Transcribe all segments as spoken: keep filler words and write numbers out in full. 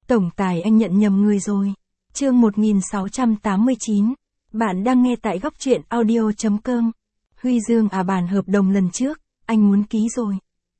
Tổng tài anh nhận nhầm người rồi. Chương một nghìn sáu trăm tám mươi chín. Bạn đang nghe tại góc truyện audio chấm com. Huy Dương à, bản hợp đồng lần trước, anh muốn ký rồi.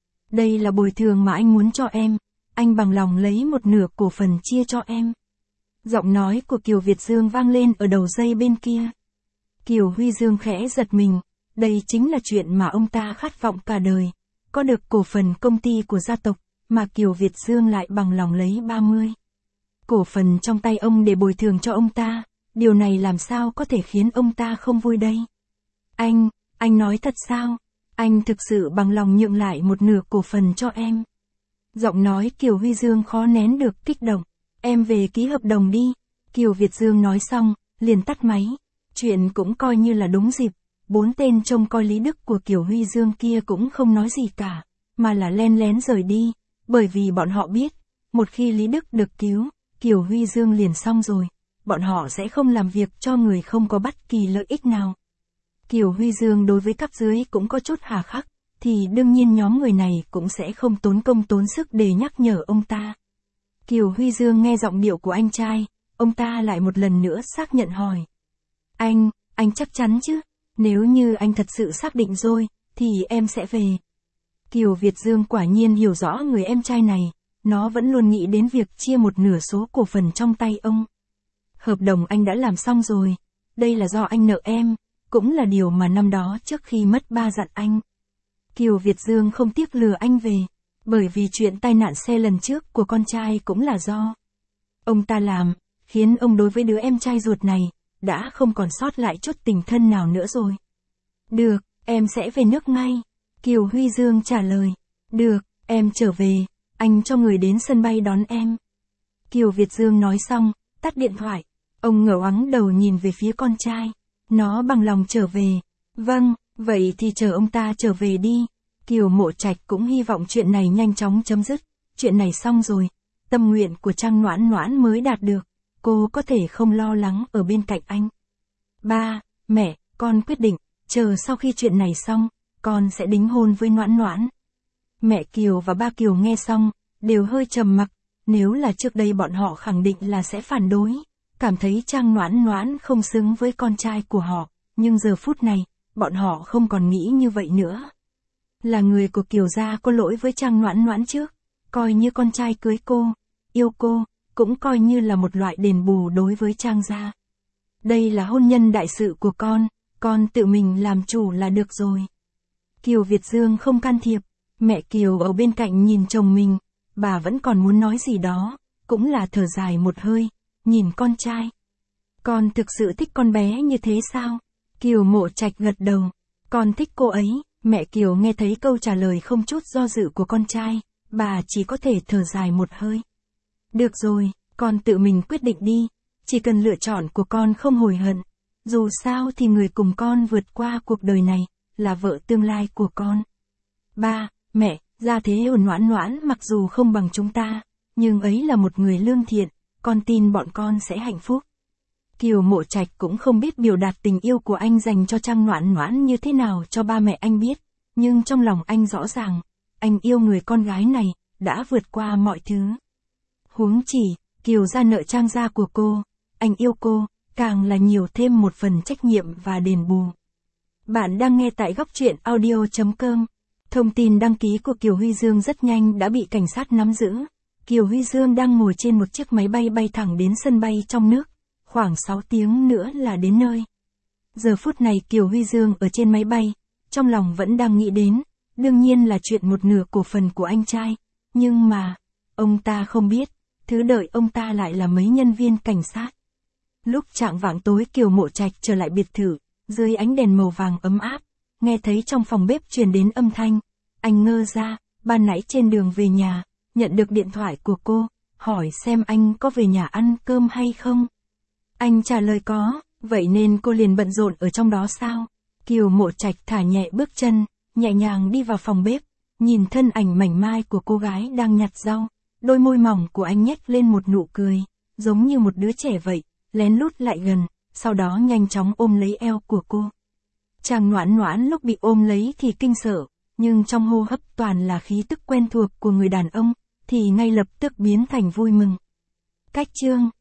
Đây là bồi thường mà anh muốn cho em. Anh bằng lòng lấy một nửa cổ phần chia cho em. Giọng nói của Kiều Việt Dương vang lên ở đầu dây bên kia. Kiều Huy Dương khẽ giật mình. Đây chính là chuyện mà ông ta khát vọng cả đời. Có được cổ phần công ty của gia tộc, mà Kiều Việt Dương lại bằng lòng lấy ba mươi. Cổ phần trong tay ông để bồi thường cho ông ta. Điều này làm sao có thể khiến ông ta không vui đây? Anh, anh nói thật sao? Anh thực sự bằng lòng nhượng lại một nửa cổ phần cho em. Giọng nói Kiều Huy Dương khó nén được kích động. Em về ký hợp đồng đi. Kiều Việt Dương nói xong, liền tắt máy. Chuyện cũng coi như là đúng dịp. Bốn tên trông coi Lý Đức của Kiều Huy Dương kia cũng không nói gì cả, mà là len lén rời đi, bởi vì bọn họ biết, một khi Lý Đức được cứu, Kiều Huy Dương liền xong rồi, bọn họ sẽ không làm việc cho người không có bất kỳ lợi ích nào. Kiều Huy Dương đối với cấp dưới cũng có chút hà khắc, thì đương nhiên nhóm người này cũng sẽ không tốn công tốn sức để nhắc nhở ông ta. Kiều Huy Dương nghe giọng điệu của anh trai, ông ta lại một lần nữa xác nhận hỏi. Anh, anh chắc chắn chứ? Nếu như anh thật sự xác định rồi, thì em sẽ về. Kiều Việt Dương quả nhiên hiểu rõ người em trai này, nó vẫn luôn nghĩ đến việc chia một nửa số cổ phần trong tay ông. Hợp đồng anh đã làm xong rồi, đây là do anh nợ em, cũng là điều mà năm đó trước khi mất ba dặn anh. Kiều Việt Dương không tiếc lừa anh về, bởi vì chuyện tai nạn xe lần trước của con trai cũng là do ông ta làm, khiến ông đối với đứa em trai ruột này đã không còn sót lại chút tình thân nào nữa rồi. Được, em sẽ về nước ngay. Kiều Huy Dương trả lời. Được, em trở về, anh cho người đến sân bay đón em. Kiều Việt Dương nói xong, tắt điện thoại. Ông ngẩng ngoáng đầu nhìn về phía con trai. Nó bằng lòng trở về. Vâng, vậy thì chờ ông ta trở về đi. Kiều Mộ Trạch cũng hy vọng chuyện này nhanh chóng chấm dứt. Chuyện này xong rồi, tâm nguyện của Trang Noãn Noãn mới đạt được. Cô có thể không lo lắng ở bên cạnh anh. Ba, mẹ, con quyết định, chờ sau khi chuyện này xong, con sẽ đính hôn với Noãn Noãn. Mẹ Kiều và ba Kiều nghe xong, đều hơi trầm mặc, nếu là trước đây bọn họ khẳng định là sẽ phản đối, cảm thấy Trang Noãn Noãn không xứng với con trai của họ, nhưng giờ phút này, bọn họ không còn nghĩ như vậy nữa. Là người của Kiều gia có lỗi với Trang Noãn Noãn trước, coi như con trai cưới cô, yêu cô, cũng coi như là một loại đền bù đối với Trang gia. Đây là hôn nhân đại sự của con, con tự mình làm chủ là được rồi. Kiều Việt Dương không can thiệp, mẹ Kiều ở bên cạnh nhìn chồng mình, bà vẫn còn muốn nói gì đó, cũng là thở dài một hơi, nhìn con trai. Con thực sự thích con bé như thế sao? Kiều Mộ Trạch gật đầu, con thích cô ấy. Mẹ Kiều nghe thấy câu trả lời không chút do dự của con trai, bà chỉ có thể thở dài một hơi. Được rồi, con tự mình quyết định đi, chỉ cần lựa chọn của con không hối hận. Dù sao thì người cùng con vượt qua cuộc đời này, là vợ tương lai của con. Ba, mẹ, gia thế của Noãn Noãn mặc dù không bằng chúng ta, nhưng ấy là một người lương thiện, con tin bọn con sẽ hạnh phúc. Kiều Mộ Trạch cũng không biết biểu đạt tình yêu của anh dành cho Trang Noãn Noãn như thế nào cho ba mẹ anh biết, nhưng trong lòng anh rõ ràng, anh yêu người con gái này, đã vượt qua mọi thứ. Huống chỉ, Kiều gia nợ Trang gia của cô, anh yêu cô, càng là nhiều thêm một phần trách nhiệm và đền bù. Bạn đang nghe tại góc truyện audio chấm com. Thông tin đăng ký của Kiều Huy Dương rất nhanh đã bị cảnh sát nắm giữ. Kiều Huy Dương đang ngồi trên một chiếc máy bay bay thẳng đến sân bay trong nước, khoảng sáu tiếng nữa là đến nơi. Giờ phút này Kiều Huy Dương ở trên máy bay, trong lòng vẫn đang nghĩ đến, đương nhiên là chuyện một nửa cổ phần của anh trai, nhưng mà, ông ta không biết, thứ đợi ông ta lại là mấy nhân viên cảnh sát. Lúc chạng vạng tối Kiều Mộ Trạch trở lại biệt thự, dưới ánh đèn màu vàng ấm áp, nghe thấy trong phòng bếp truyền đến âm thanh, anh ngơ ra, ban nãy trên đường về nhà, nhận được điện thoại của cô, hỏi xem anh có về nhà ăn cơm hay không. Anh trả lời có, vậy nên cô liền bận rộn ở trong đó sao? Kiều Mộ Trạch thả nhẹ bước chân, nhẹ nhàng đi vào phòng bếp, nhìn thân ảnh mảnh mai của cô gái đang nhặt rau, đôi môi mỏng của anh nhếch lên một nụ cười, giống như một đứa trẻ vậy, lén lút lại gần, sau đó nhanh chóng ôm lấy eo của cô. Trang Noãn Noãn lúc bị ôm lấy thì kinh sợ, nhưng trong hô hấp toàn là khí tức quen thuộc của người đàn ông, thì ngay lập tức biến thành vui mừng. Cách chương